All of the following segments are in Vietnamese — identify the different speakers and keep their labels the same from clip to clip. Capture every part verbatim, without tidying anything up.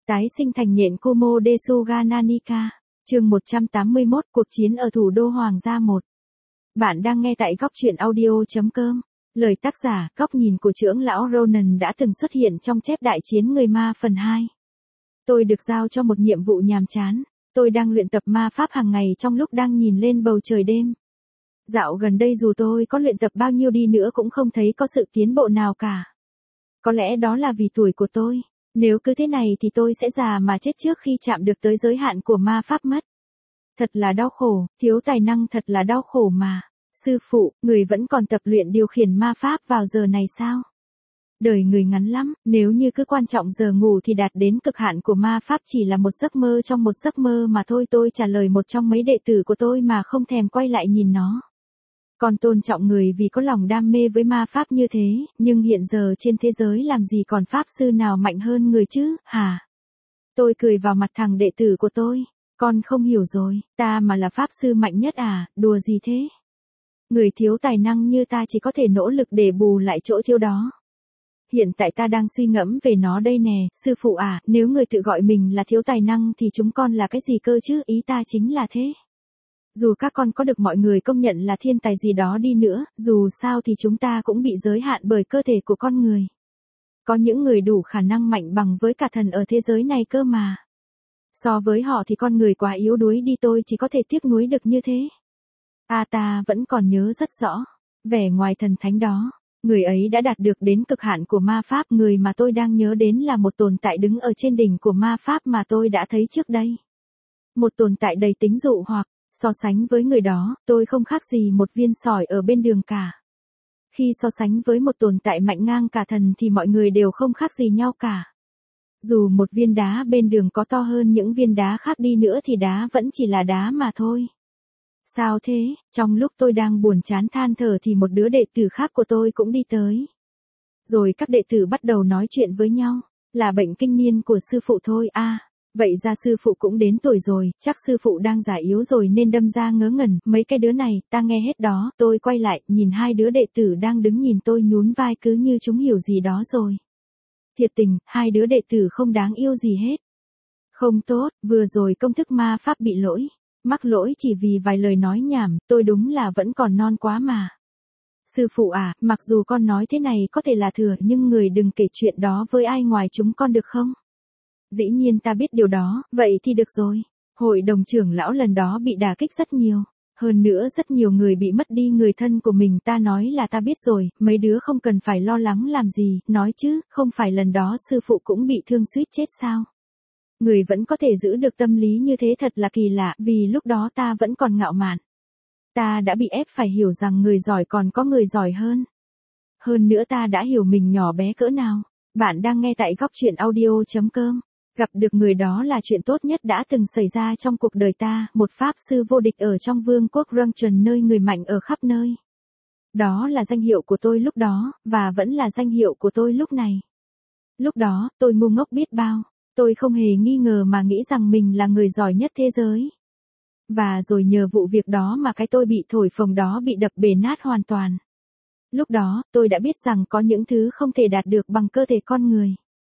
Speaker 1: Tái sinh thành nhện Kumo Desuga Nanika. Chương một trăm tám mươi mốt, cuộc chiến ở thủ đô Hoàng gia một. Bạn đang nghe tại góc truyện audio chấm com. Lời tác giả, góc nhìn của trưởng lão Ronan đã từng xuất hiện trong chép đại chiến người ma phần hai. Tôi được giao cho một nhiệm vụ nhàm chán. Tôi đang luyện tập ma pháp hàng ngày trong lúc đang nhìn lên bầu trời đêm. Dạo gần đây dù tôi có luyện tập bao nhiêu đi nữa cũng không thấy có sự tiến bộ nào cả. Có lẽ đó là vì tuổi của tôi. Nếu cứ thế này thì tôi sẽ già mà chết trước khi chạm được tới giới hạn của ma pháp mất. Thật là đau khổ, thiếu tài năng thật là đau khổ mà. Sư phụ, người vẫn còn tập luyện điều khiển ma pháp vào giờ này sao? Đời người ngắn lắm, nếu như cứ quan trọng giờ ngủ thì đạt đến cực hạn của ma pháp chỉ là một giấc mơ trong một giấc mơ mà thôi. Tôi trả lời một trong mấy đệ tử của tôi mà không thèm quay lại nhìn nó. Còn tôn trọng người vì có lòng đam mê với ma pháp như thế, nhưng hiện giờ trên thế giới làm gì còn pháp sư nào mạnh hơn người chứ, hả? Tôi cười vào mặt thằng đệ tử của tôi. Con không hiểu rồi, ta mà là pháp sư mạnh nhất à, đùa gì thế? Người thiếu tài năng như ta chỉ có thể nỗ lực để bù lại chỗ thiếu đó. Hiện tại ta đang suy ngẫm về nó đây nè, sư phụ à, nếu người tự gọi mình là thiếu tài năng thì chúng con là cái gì cơ chứ, ý ta chính là thế. Dù các con có được mọi người công nhận là thiên tài gì đó đi nữa, dù sao thì chúng ta cũng bị giới hạn bởi cơ thể của con người. Có những người đủ khả năng mạnh bằng với cả thần ở thế giới này cơ mà. So với họ thì con người quá yếu đuối đi, tôi chỉ có thể tiếc nuối được như thế. À, ta vẫn còn nhớ rất rõ, vẻ ngoài thần thánh đó, người ấy đã đạt được đến cực hạn của ma pháp. Người mà tôi đang nhớ đến là một tồn tại đứng ở trên đỉnh của ma pháp mà tôi đã thấy trước đây. Một tồn tại đầy tính dụ hoặc. So sánh với người đó, tôi không khác gì một viên sỏi ở bên đường cả. Khi so sánh với một tồn tại mạnh ngang cả thần thì mọi người đều không khác gì nhau cả. Dù một viên đá bên đường có to hơn những viên đá khác đi nữa thì đá vẫn chỉ là đá mà thôi. Sao thế? Trong lúc tôi đang buồn chán than thở thì một đứa đệ tử khác của tôi cũng đi tới. Rồi các đệ tử bắt đầu nói chuyện với nhau. Là bệnh kinh niên của sư phụ thôi à. Vậy ra sư phụ cũng đến tuổi rồi, chắc sư phụ đang già yếu rồi nên đâm ra ngớ ngẩn. Mấy cái đứa này, ta nghe hết đó. Tôi quay lại, nhìn hai đứa đệ tử đang đứng nhìn tôi nhún vai cứ như chúng hiểu gì đó rồi. Thiệt tình, hai đứa đệ tử không đáng yêu gì hết. Không tốt, vừa rồi công thức ma pháp bị lỗi. Mắc lỗi chỉ vì vài lời nói nhảm, tôi đúng là vẫn còn non quá mà. Sư phụ à, mặc dù con nói thế này có thể là thừa nhưng người đừng kể chuyện đó với ai ngoài chúng con được không? Dĩ nhiên ta biết điều đó, vậy thì được rồi. Hội đồng trưởng lão lần đó bị đả kích rất nhiều. Hơn nữa rất nhiều người bị mất đi người thân của mình. Ta nói là ta biết rồi, mấy đứa không cần phải lo lắng làm gì, nói chứ, không phải lần đó sư phụ cũng bị thương suýt chết sao? Người vẫn có thể giữ được tâm lý như thế thật là kỳ lạ, vì lúc đó ta vẫn còn ngạo mạn. Ta đã bị ép phải hiểu rằng người giỏi còn có người giỏi hơn. Hơn nữa ta đã hiểu mình nhỏ bé cỡ nào. Bạn đang nghe tại góc truyện audio chấm com. Gặp được người đó là chuyện tốt nhất đã từng xảy ra trong cuộc đời ta, một pháp sư vô địch ở trong vương quốc Rungeon nơi người mạnh ở khắp nơi. Đó là danh hiệu của tôi lúc đó, và vẫn là danh hiệu của tôi lúc này. Lúc đó, tôi ngu ngốc biết bao, tôi không hề nghi ngờ mà nghĩ rằng mình là người giỏi nhất thế giới. Và rồi nhờ vụ việc đó mà cái tôi bị thổi phồng đó bị đập bể nát hoàn toàn. Lúc đó, tôi đã biết rằng có những thứ không thể đạt được bằng cơ thể con người.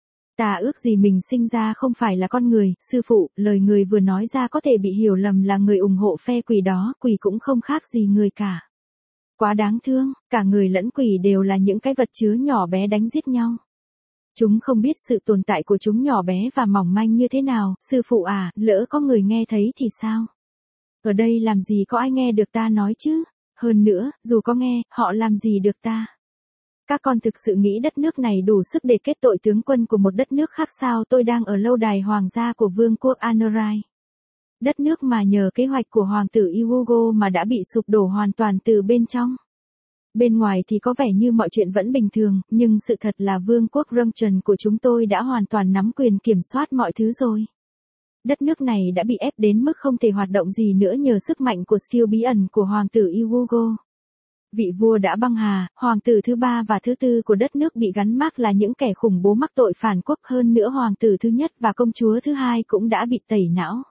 Speaker 1: Ta ước gì mình sinh ra không phải là con người, sư phụ, lời người vừa nói ra có thể bị hiểu lầm là người ủng hộ phe quỷ đó, quỷ cũng không khác gì người cả. Quá đáng thương, cả người lẫn quỷ đều là những cái vật chứa nhỏ bé đánh giết nhau. Chúng không biết sự tồn tại của chúng nhỏ bé và mỏng manh như thế nào, sư phụ à, lỡ có người nghe thấy thì sao? Ở đây làm gì có ai nghe được ta nói chứ? Hơn nữa, dù có nghe, họ làm gì được ta? Các con thực sự nghĩ đất nước này đủ sức để kết tội tướng quân của một đất nước khác sao? Tôi đang ở lâu đài hoàng gia của vương quốc Anorai. Đất nước mà nhờ kế hoạch của hoàng tử Iwugo mà đã bị sụp đổ hoàn toàn từ bên trong. Bên ngoài thì có vẻ như mọi chuyện vẫn bình thường, nhưng sự thật là vương quốc Rungeon của chúng tôi đã hoàn toàn nắm quyền kiểm soát mọi thứ rồi. Đất nước này đã bị ép đến mức không thể hoạt động gì nữa nhờ sức mạnh của skill bí ẩn của hoàng tử Iwugo. Vị vua đã băng hà, hoàng tử thứ ba và thứ tư của đất nước bị gắn mác là những kẻ khủng bố mắc tội phản quốc. Hơn nữa hoàng tử thứ nhất và công chúa thứ hai cũng đã bị tẩy não.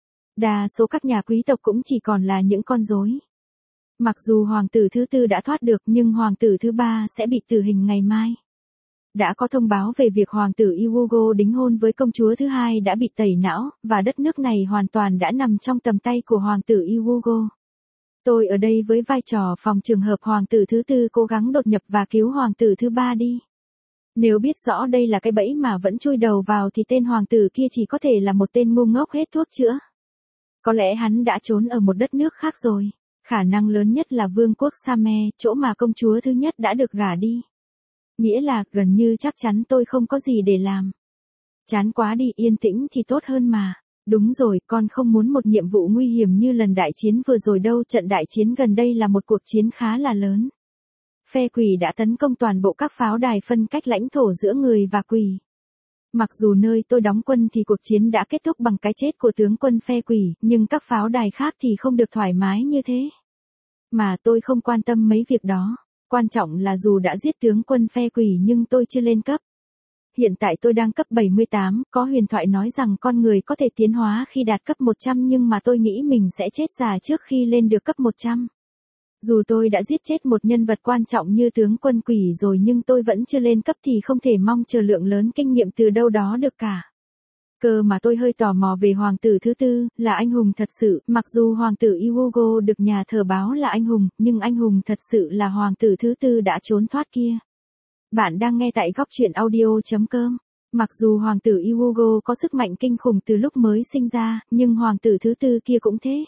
Speaker 1: Đa số các nhà quý tộc cũng chỉ còn là những con rối. Mặc dù hoàng tử thứ tư đã thoát được nhưng hoàng tử thứ ba sẽ bị tử hình ngày mai. Đã có thông báo về việc hoàng tử Iwugo đính hôn với công chúa thứ hai đã bị tẩy não, và đất nước này hoàn toàn đã nằm trong tầm tay của hoàng tử Iwugo. Tôi ở đây với vai trò phòng trường hợp hoàng tử thứ tư cố gắng đột nhập và cứu hoàng tử thứ ba đi. Nếu biết rõ đây là cái bẫy mà vẫn chui đầu vào thì tên hoàng tử kia chỉ có thể là một tên ngu ngốc hết thuốc chữa. Có lẽ hắn đã trốn ở một đất nước khác rồi. Khả năng lớn nhất là vương quốc Same, chỗ mà công chúa thứ nhất đã được gả đi. Nghĩa là, gần như chắc chắn tôi không có gì để làm. Chán quá đi, yên tĩnh thì tốt hơn mà. Đúng rồi, con không muốn một nhiệm vụ nguy hiểm như lần đại chiến vừa rồi đâu. Trận đại chiến gần đây là một cuộc chiến khá là lớn. Phe quỷ đã tấn công toàn bộ các pháo đài phân cách lãnh thổ giữa người và quỷ. Mặc dù nơi tôi đóng quân thì cuộc chiến đã kết thúc bằng cái chết của tướng quân phe quỷ, nhưng các pháo đài khác thì không được thoải mái như thế. Mà tôi không quan tâm mấy việc đó. Quan trọng là dù đã giết tướng quân phe quỷ nhưng tôi chưa lên cấp. Hiện tại tôi đang cấp bảy mươi tám, có huyền thoại nói rằng con người có thể tiến hóa khi đạt cấp một trăm nhưng mà tôi nghĩ mình sẽ chết già trước khi lên được cấp một trăm. Dù tôi đã giết chết một nhân vật quan trọng như tướng quân quỷ rồi nhưng tôi vẫn chưa lên cấp thì không thể mong chờ lượng lớn kinh nghiệm từ đâu đó được cả. Cơ mà tôi hơi tò mò về hoàng tử thứ tư, là anh hùng thật sự, mặc dù hoàng tử Iwugo được nhà thờ báo là anh hùng, nhưng anh hùng thật sự là hoàng tử thứ tư đã trốn thoát kia. Bạn đang nghe tại góc truyện audio chấm com. Mặc dù hoàng tử Iwugo có sức mạnh kinh khủng từ lúc mới sinh ra, nhưng hoàng tử thứ tư kia cũng thế.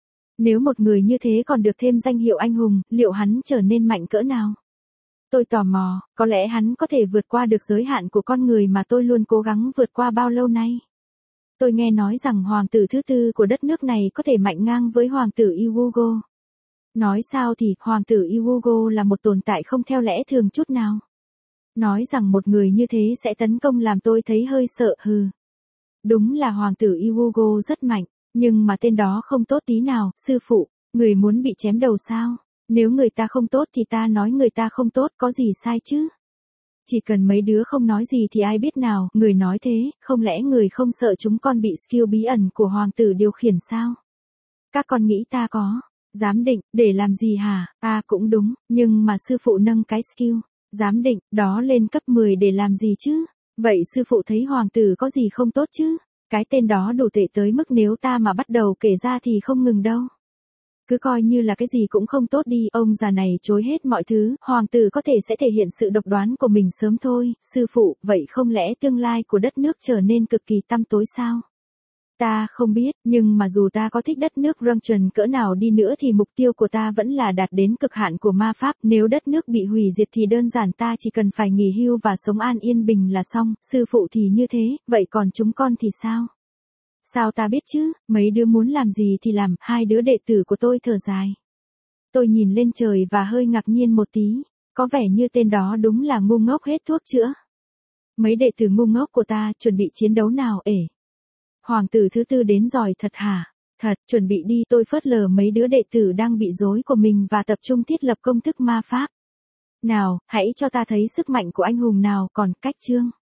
Speaker 1: Nếu một người như thế còn được thêm danh hiệu anh hùng, liệu hắn trở nên mạnh cỡ nào? Tôi tò mò, có lẽ hắn có thể vượt qua được giới hạn của con người mà tôi luôn cố gắng vượt qua bao lâu nay. Tôi nghe nói rằng hoàng tử thứ tư của đất nước này có thể mạnh ngang với hoàng tử Iwugo. Nói sao thì, hoàng tử Iwugo là một tồn tại không theo lẽ thường chút nào. Nói rằng một người như thế sẽ tấn công làm tôi thấy hơi sợ hừ. Đúng là hoàng tử Iwugo rất mạnh, nhưng mà tên đó không tốt tí nào, sư phụ, người muốn bị chém đầu sao? Nếu người ta không tốt thì ta nói người ta không tốt, có gì sai chứ? Chỉ cần mấy đứa không nói gì thì ai biết nào, người nói thế, không lẽ người không sợ chúng con bị skill bí ẩn của hoàng tử điều khiển sao? Các con nghĩ ta có giám định, để làm gì hả? Ta cũng đúng, nhưng mà sư phụ nâng cái skill giám định, đó lên cấp mười để làm gì chứ? Vậy sư phụ thấy hoàng tử có gì không tốt chứ? Cái tên đó đủ tệ tới mức nếu ta mà bắt đầu kể ra thì không ngừng đâu. Cứ coi như là cái gì cũng không tốt đi, ông già này chối hết mọi thứ, hoàng tử có thể sẽ thể hiện sự độc đoán của mình sớm thôi, sư phụ, vậy không lẽ tương lai của đất nước trở nên cực kỳ tăm tối sao? Ta không biết, nhưng mà dù ta có thích đất nước Rungchun cỡ nào đi nữa thì mục tiêu của ta vẫn là đạt đến cực hạn của ma pháp, nếu đất nước bị hủy diệt thì đơn giản ta chỉ cần phải nghỉ hưu và sống an yên bình là xong, sư phụ thì như thế, vậy còn chúng con thì sao? Sao ta biết chứ, mấy đứa muốn làm gì thì làm, hai đứa đệ tử của tôi thở dài. Tôi nhìn lên trời và hơi ngạc nhiên một tí, có vẻ như tên đó đúng là ngu ngốc hết thuốc chữa. Mấy đệ tử ngu ngốc của ta chuẩn bị chiến đấu nào ể? Hoàng tử thứ tư đến giỏi thật hả? Thật, chuẩn bị đi, tôi phớt lờ mấy đứa đệ tử đang bị rối của mình và tập trung thiết lập công thức ma pháp. Nào, hãy cho ta thấy sức mạnh của anh hùng nào, còn cách chương.